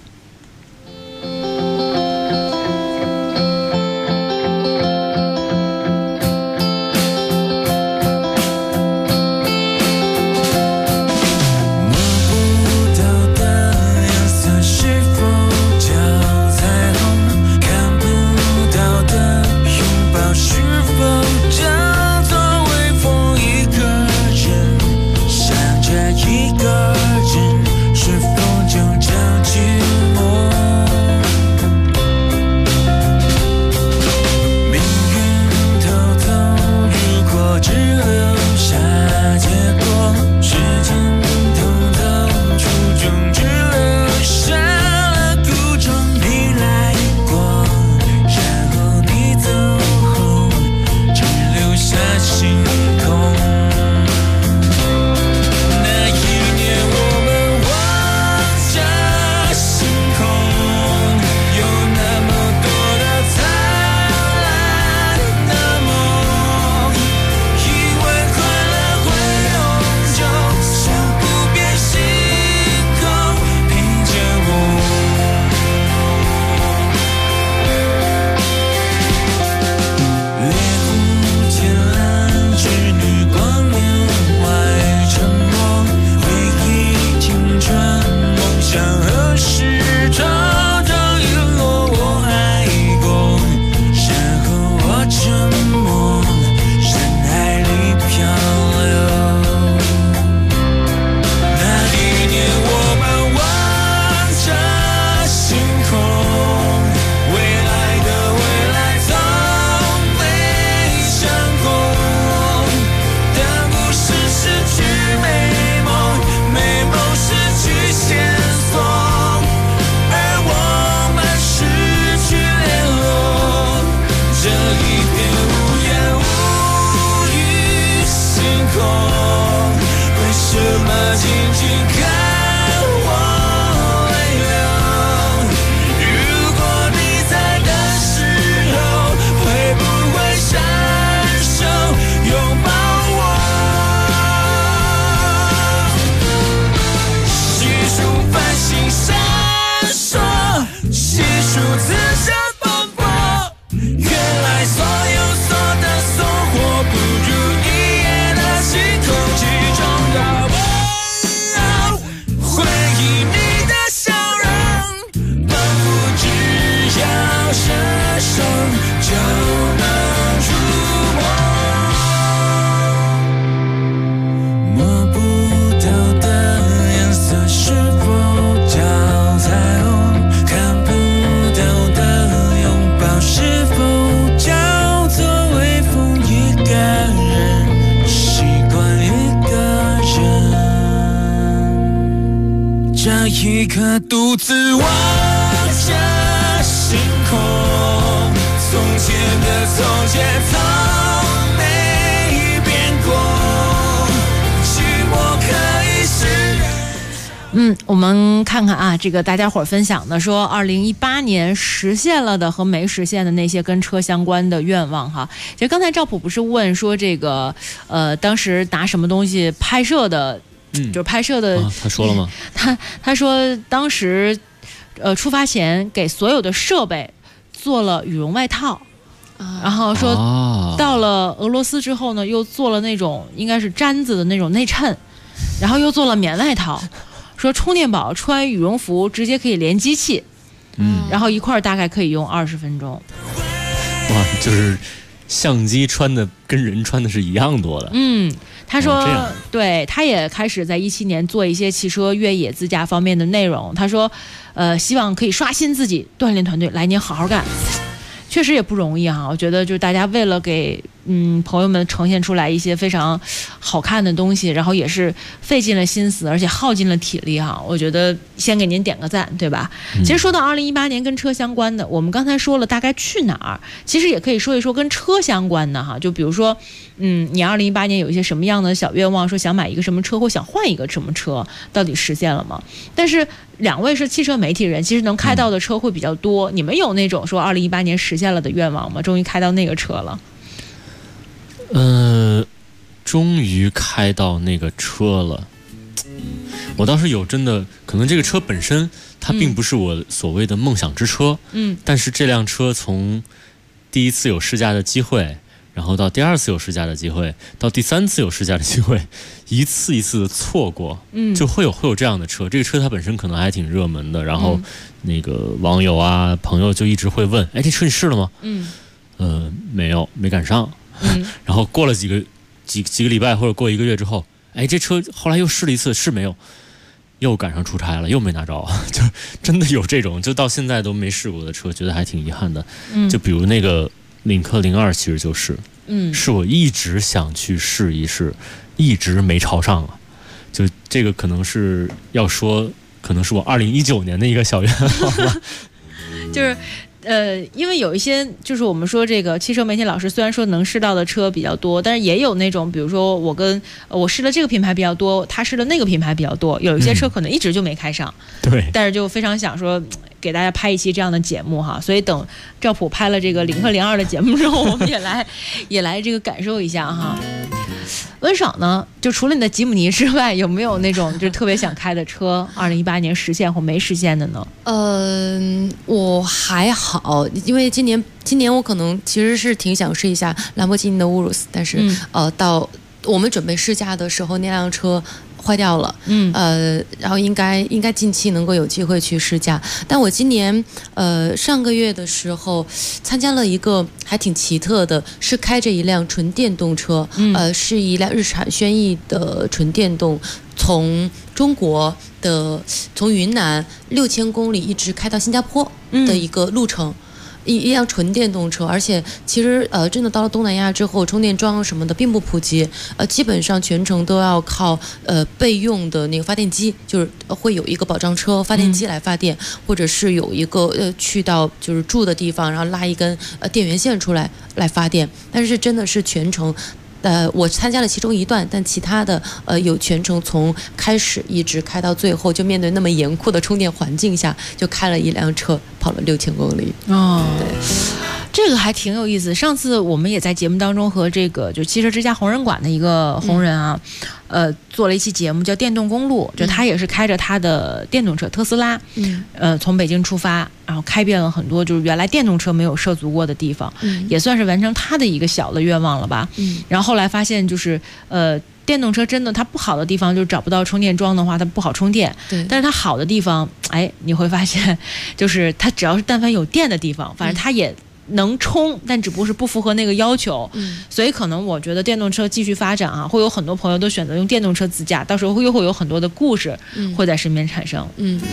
一刻独自望着星空，从前的从前从没变过，寂寞可以是我们看看啊，这个大家伙分享的说2018年实现了的和没实现的那些跟车相关的愿望哈。其实刚才赵普不是问说这个当时拿什么东西拍摄的，就是拍摄的， 他说了吗？ 他说当时出发前给所有的设备做了羽绒外套，然后说到了俄罗斯之后呢，又做了那种应该是毡子的那种内衬，然后又做了棉外套，说充电宝穿羽绒服直接可以连机器，然后一块大概可以用20分钟。 哇，就是相机穿的跟人穿的是一样多的。 他说对，他也开始在2017年做一些汽车越野自驾方面的内容。他说希望可以刷新自己，锻炼团队，来年好好干。确实也不容易哈，我觉得就是大家为了给朋友们呈现出来一些非常好看的东西，然后也是费尽了心思，而且耗尽了体力哈。我觉得先给您点个赞，对吧？其实说到2018年跟车相关的，我们刚才说了大概去哪儿，其实也可以说一说跟车相关的哈。就比如说，你2018年有一些什么样的小愿望，说想买一个什么车或想换一个什么车，到底实现了吗？但是两位是汽车媒体人，其实能开到的车会比较多。你们有那种说2018年实现了的愿望吗？终于开到那个车了。 终于开到那个车了。我倒是有真的，可能这个车本身它并不是我所谓的梦想之车，但是这辆车从第一次有试驾的机会，然后到第二次有试驾的机会，到第三次有试驾的机会，一次一次的错过，就会有这样的车。这个车它本身可能还挺热门的，然后那个网友啊朋友就一直会问，哎，这车你试了吗？没赶上。然后过了几个礼拜或者过1个月之后，哎，这车后来又试了一次，是没有，又赶上出差了，又没拿着，就真的有这种，就到现在都没试过的车，觉得还挺遗憾的。就比如那个领克02，其实就是，是我一直想去试一试，一直没朝上了。就这个可能是要说，可能是我2019年的一个小愿望了， 就是。因为有一些就是我们说这个汽车媒体老师虽然说能试到的车比较多，但是也有那种比如说我试了这个品牌比较多，他试了那个品牌比较多，有一些车可能一直就没开上， 对， 但是就非常想说给大家拍一期这样的节目哈，所以等赵普拍了这个领克02的节目之后，我们也来这个感受一下哈。温爽呢，就除了你的吉姆尼之外，有没有那种就是特别想开的车，2018年实现或没实现的呢？ 我还好，因为今年我可能其实是挺想试一下兰博基尼的乌鲁斯，但是到我们准备试驾的时候，那辆车坏掉了，然后应该近期能够有机会去试驾。但我今年上个月的时候参加了一个还挺奇特的，是开着一辆纯电动车，是一辆日产轩逸的纯电动，从中国的从云南6000公里一直开到新加坡的一个路程。一辆纯电动车，而且其实真的到了东南亚之后，充电桩什么的并不普及，基本上全程都要靠备用的那个发电机，就是会有一个保障车发电机来发电，或者是有一个去到就是住的地方，然后拉一根电源线出来发电，但是真的是全程。我参加了其中一段，但其他的有全程从开始一直开到最后，就面对那么严酷的充电环境下，就开了一辆车跑了6000公里。对， 这个还挺有意思。上次我们也在节目当中和这个就汽车之家红人馆的一个红人啊，做了一期节目叫《电动公路》，就他也是开着他的电动车特斯拉，从北京出发，然后开遍了很多就是原来电动车没有涉足过的地方，也算是完成他的一个小的愿望了吧。然后后来发现就是电动车真的它不好的地方就是找不到充电桩的话，它不好充电。 对， 但是它好的地方，哎，你会发现就是它只要是但凡有电的地方，反正它也能充，但只不过是不符合那个要求。所以可能我觉得电动车继续发展啊，会有很多朋友都选择用电动车自驾，到时候又会有很多的故事会在身边产生。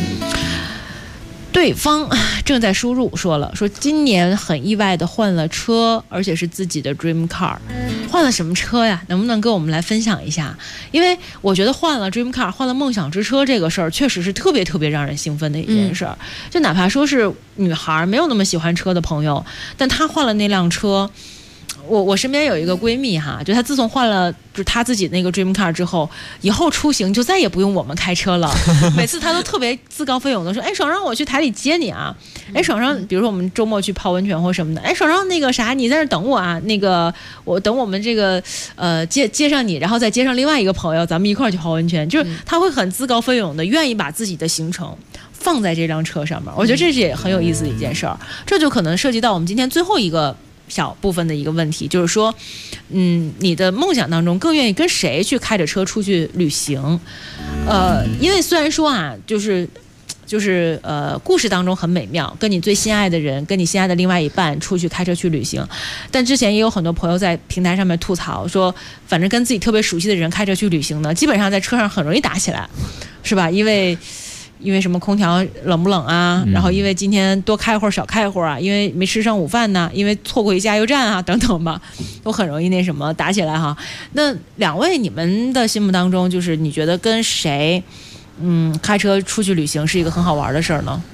对方正在输入说今年很意外的换了车，而且是自己的 dream car。 换了什么车呀？能不能跟我们来分享一下？因为我觉得换了 dream car， 换了梦想之车这个事儿确实是特别特别让人兴奋的一件事儿。就哪怕说是女孩没有那么喜欢车的朋友，但她换了那辆车，我身边有一个闺蜜哈，就她自从换了就是她自己那个 dream car 之后，以后出行就再也不用我们开车了。每次她都特别自告奋勇的说，哎，爽让我去台里接你啊，哎，爽让比如说我们周末去泡温泉或什么的，哎，爽让那个啥你在这等我啊，那个我等我们这个接上你，然后再接上另外一个朋友，咱们一块儿去泡温泉。就是她会很自告奋勇的愿意把自己的行程放在这辆车上面，我觉得这是也很有意思的一件事儿。这就可能涉及到我们今天最后一个小部分的一个问题，就是说你的梦想当中更愿意跟谁去开着车出去旅行？因为虽然说啊，就是故事当中很美妙，跟你最心爱的人，跟你心爱的另外一半出去开车去旅行，但之前也有很多朋友在平台上面吐槽说，反正跟自己特别熟悉的人开车去旅行呢，基本上在车上很容易打起来，是吧？因为因为什么空调冷不冷啊，然后因为今天多开会儿少开会儿啊，因为没吃上午饭呢，因为错过一加油站啊等等吧，都很容易那什么打起来哈。那两位你们的心目当中，就是你觉得跟谁开车出去旅行是一个很好玩的事儿呢？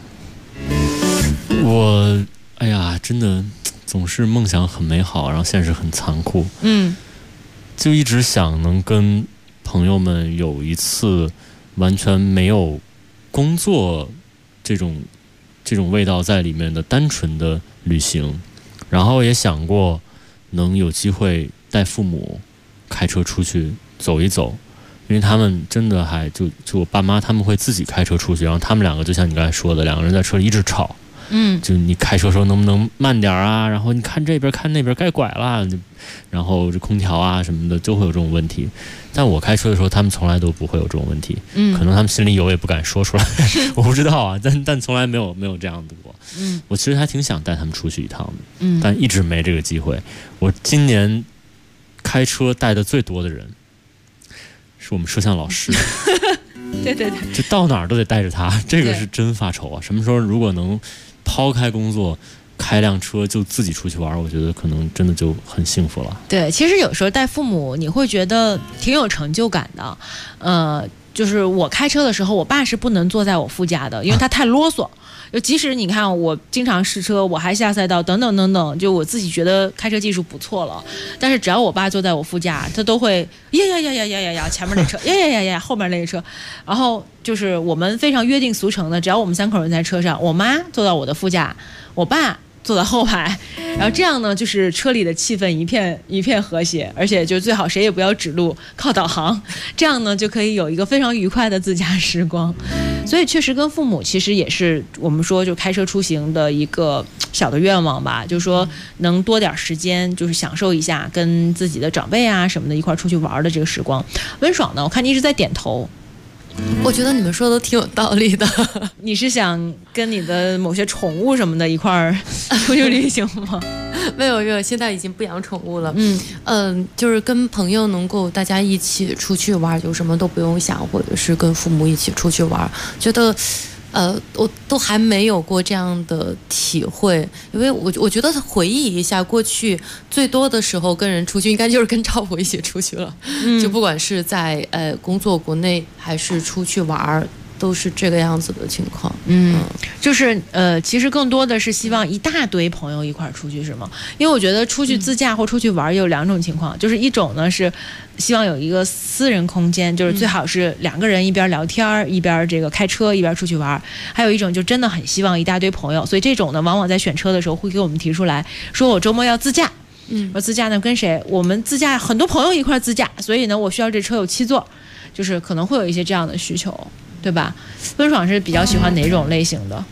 我哎呀，真的总是梦想很美好，然后现实很残酷。就一直想能跟朋友们有一次完全没有工作这种味道在里面的单纯的旅行，然后也想过能有机会带父母开车出去走一走，因为他们真的还就我爸妈他们会自己开车出去，然后他们两个就像你刚才说的，两个人在车里一直吵。就你开车的时候能不能慢点啊？然后你看这边看那边该拐了，然后这空调啊什么的就会有这种问题。但我开车的时候，他们从来都不会有这种问题。可能他们心里有也不敢说出来，我不知道啊。但从来没有这样子过。我其实还挺想带他们出去一趟的，但一直没这个机会。我今年开车带的最多的人是我们摄像老师。 对， 就到哪儿都得带着他，这个是真发愁啊。什么时候如果能抛开工作，开辆车就自己出去玩，我觉得可能真的就很幸福了。 对，其实有时候带父母你会觉得挺有成就感的。就是我开车的时候，我爸是不能坐在我副驾的，因为他太啰嗦。就即使你看我经常试车，我还下赛道等等等等，就我自己觉得开车技术不错了，但是只要我爸坐在我副驾，他都会呀前面那车呀后面那车，然后就是我们非常约定俗成的，只要我们3口人在车上，我妈坐到我的副驾，我爸坐在后排，然后这样呢，就是车里的气氛一片和谐，而且就最好谁也不要指路，靠导航，这样呢就可以有一个非常愉快的自驾时光。所以确实跟父母其实也是我们说就开车出行的一个小的愿望吧，就是说能多点时间，就是享受一下跟自己的长辈啊什么的一块出去玩的这个时光。温爽呢，我看你一直在点头。 我觉得你们说的挺有道理的。 你是想跟你的某些宠物什么的一块儿出去旅行吗？ 没有，现在已经不养宠物了。就是跟朋友能够大家一起出去玩，就什么都不用想，或者是跟父母一起出去玩，觉得我都还没有过这样的体会，因为我觉得回忆一下过去最多的时候跟人出去，应该就是跟赵虎一起出去了。就不管是在工作国内还是出去玩，都是这个样子的情况。 就是其实更多的是希望一大堆朋友一块儿出去，是吗？因为我觉得出去自驾或出去玩有2种情况，就是一种呢是希望有一个私人空间，就是最好是2个人一边聊天一边这个开车一边出去玩，还有一种就真的很希望一大堆朋友，所以这种呢往往在选车的时候会给我们提出来说我周末要自驾。我自驾呢跟谁？我们自驾很多朋友一块自驾，所以呢我需要这车有7座，就是可能会有一些这样的需求，对吧？温爽是比较喜欢哪种类型的？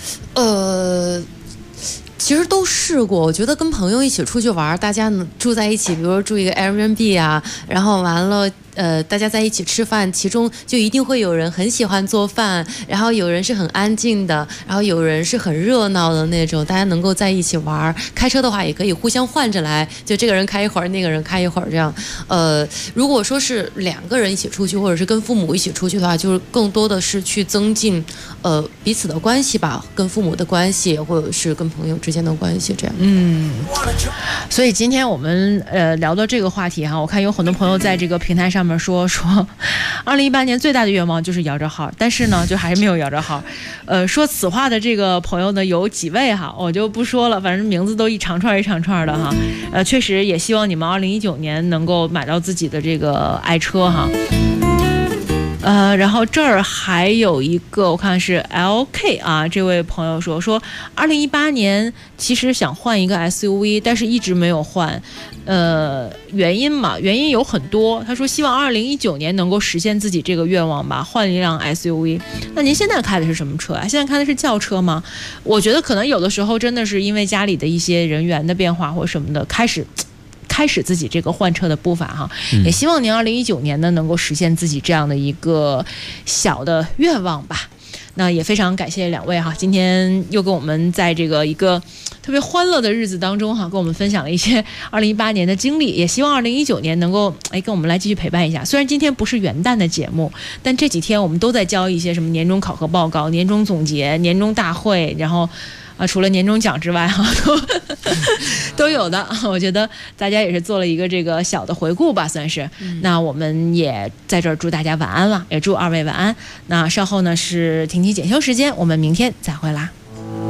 其实都试过。我觉得跟朋友一起出去玩，大家住在一起，比如说住一个 Airbnb 啊，然后完了大家在一起吃饭，其中就一定会有人很喜欢做饭，然后有人是很安静的，然后有人是很热闹的那种，大家能够在一起玩。开车的话也可以互相换着来，就这个人开一会儿，那个人开一会儿这样。如果说是2个人一起出去，或者是跟父母一起出去的话，就是更多的是去增进彼此的关系吧，跟父母的关系，或者是跟朋友之间的关系这样。 所以今天我们聊到这个话题哈，我看有很多朋友在这个平台上面说2018年最大的愿望就是摇着号，但是呢就还是没有摇着号。说此话的这个朋友呢有几位哈，我就不说了，反正名字都一长串一长串的哈。确实也希望你们2019年能够买到自己的这个爱车哈。然后这儿还有一个，我看是 LK 啊，这位朋友说2018年其实想换一个 SUV， 但是一直没有换。原因有很多。他说希望2019年能够实现自己这个愿望吧，换一辆 SUV。那您现在开的是什么车啊？现在开的是轿车吗？我觉得可能有的时候真的是因为家里的一些人员的变化或什么的，开始自己这个换车的步伐哈，也希望您2019年呢能够实现自己这样的一个小的愿望吧。 那也非常感谢两位哈，今天又跟我们在这个一个特别欢乐的日子当中哈，跟我们分享了一些2018年的经历，也希望2019年能够跟我们来继续陪伴一下。虽然今天不是元旦的节目，但这几天我们都在交一些什么年终考核报告、年终总结、年终大会，然后除了年终奖之外哈，都有的。我觉得大家也是做了一个这个小的回顾吧，算是。那我们也在这儿祝大家晚安了，也祝二位晚安。那稍后呢是婷婷检修时间，我们明天再会啦。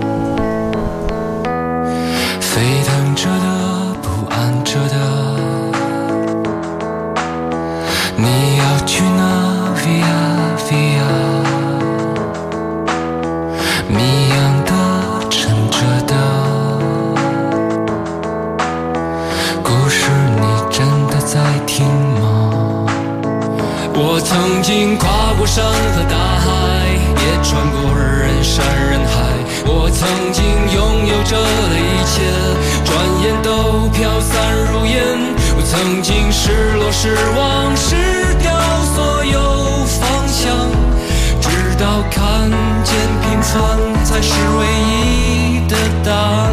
沸腾着的，不安着的，你要去哪 ？Via Via， 谜样的，沉着的，故事你真的在听吗？我曾经跨过山和大海，也穿过人山人海。我曾经拥有着的一切，转眼都飘散如烟。我曾经失落失望失掉所有方向，直到看见平凡才是唯一的答案。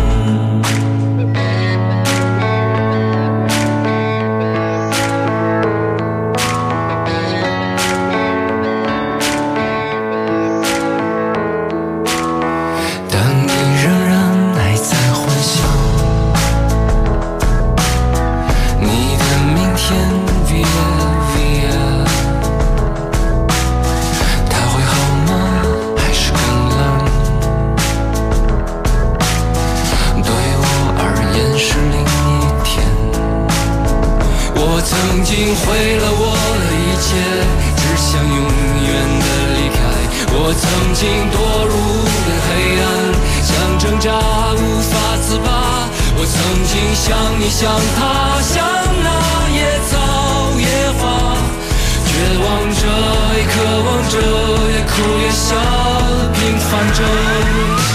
毁了我的一切，只想永远的离开。我曾经堕入的黑暗，想挣扎无法自拔。我曾经像你像他，像那野草野花，绝望着也渴望着，也哭也笑，平凡着。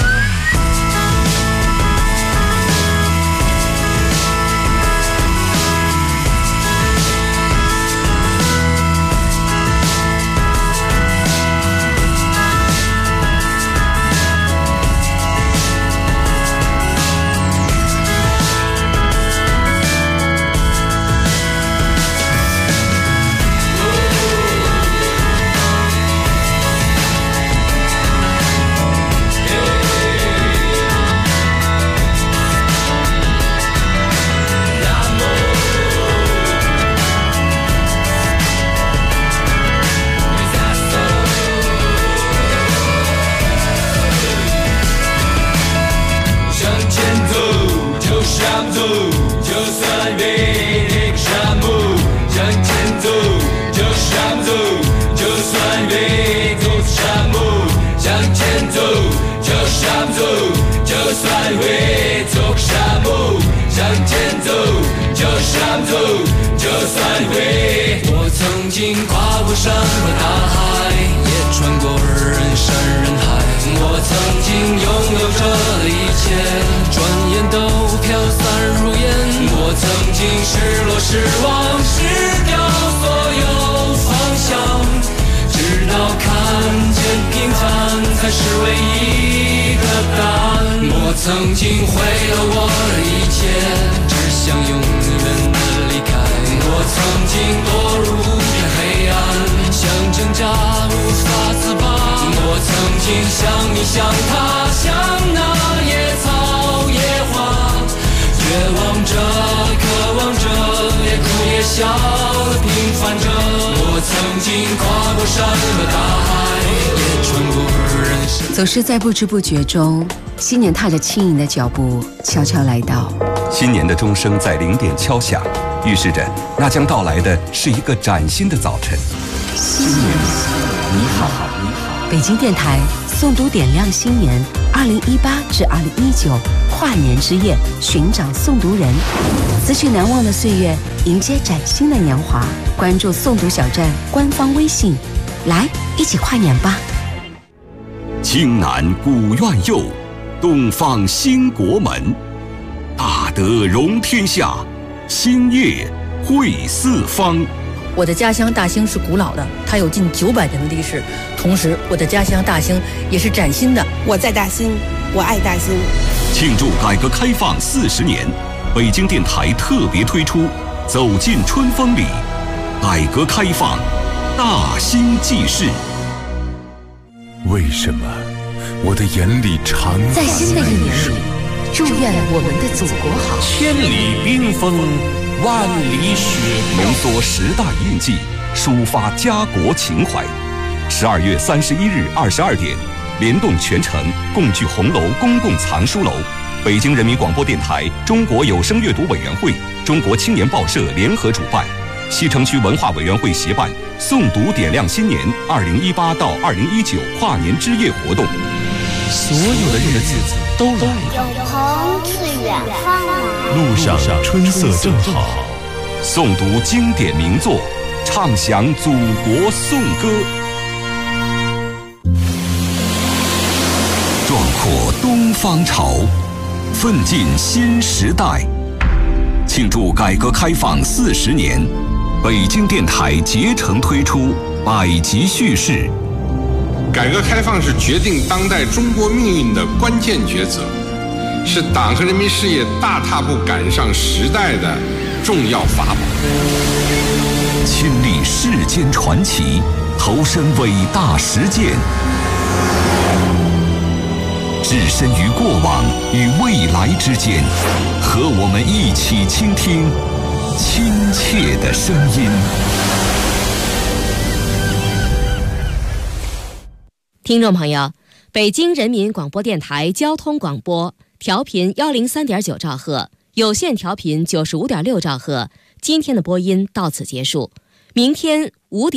我曾经跨过山和大海，也穿过人山人海。我曾经拥有着的一切，转眼都飘散如烟。我曾经失落失望失掉所有方向，直到看见平凡才是唯一的答案。我曾经毁了我的一切，只想永远的离开。我曾经堕入这黑暗，想挣扎无法自拔。我曾经像你像他，像那野草野花，绝望着渴望着，也哭也笑的平凡着。我曾经跨过山和大海，也穿过人生。 总是在不知不觉中，新年踏着轻盈的脚步悄悄来到。 新年的钟声在0点敲响，预示着那将到来的是一个崭新的早晨。 新年你好，你好！北京电台诵读点亮新年2018至2019跨年之夜，寻找诵读人，辞去难忘的岁月，迎接崭新的年华。关注诵读小站官方微信，来一起跨年吧！ 青南古院右，东方兴国门。大德容天下，兴业惠四方。 我的家乡大兴是古老的，它有近900年的历史。同时，我的家乡大兴也是崭新的。 我在大兴，我爱大兴。 庆祝改革开放40年，北京电台特别推出《走进春风里》，改革开放，大兴记事。 为什么我的眼里常在新的一年里，祝愿我们的祖国好。 千里冰封，万里雪浓缩时代印记，抒发家国情怀。12月31日22点，联动全城共聚红楼公共藏书楼，北京人民广播电台、中国有声阅读委员会、中国青年报社联合主办，西城区文化委员会协办诵读点亮新年2018到2019跨年之夜活动。 所有的日子都来了， 有朋自远方来， 路上春色正好。 诵读经典名作，唱响祖国颂歌，壮阔东方潮，奋进新时代。庆祝改革开放40年，北京电台竭诚推出百集叙事。 改革开放是决定当代中国命运的关键抉择，是党和人民事业大踏步赶上时代的重要法宝。 亲历世间传奇，投身伟大实践，置身于过往与未来之间，和我们一起倾听亲切的声音。 听众朋友，北京人民广播电台交通广播调频103.9兆赫，有线调频95.6兆赫。今天的播音到此结束，明天5点。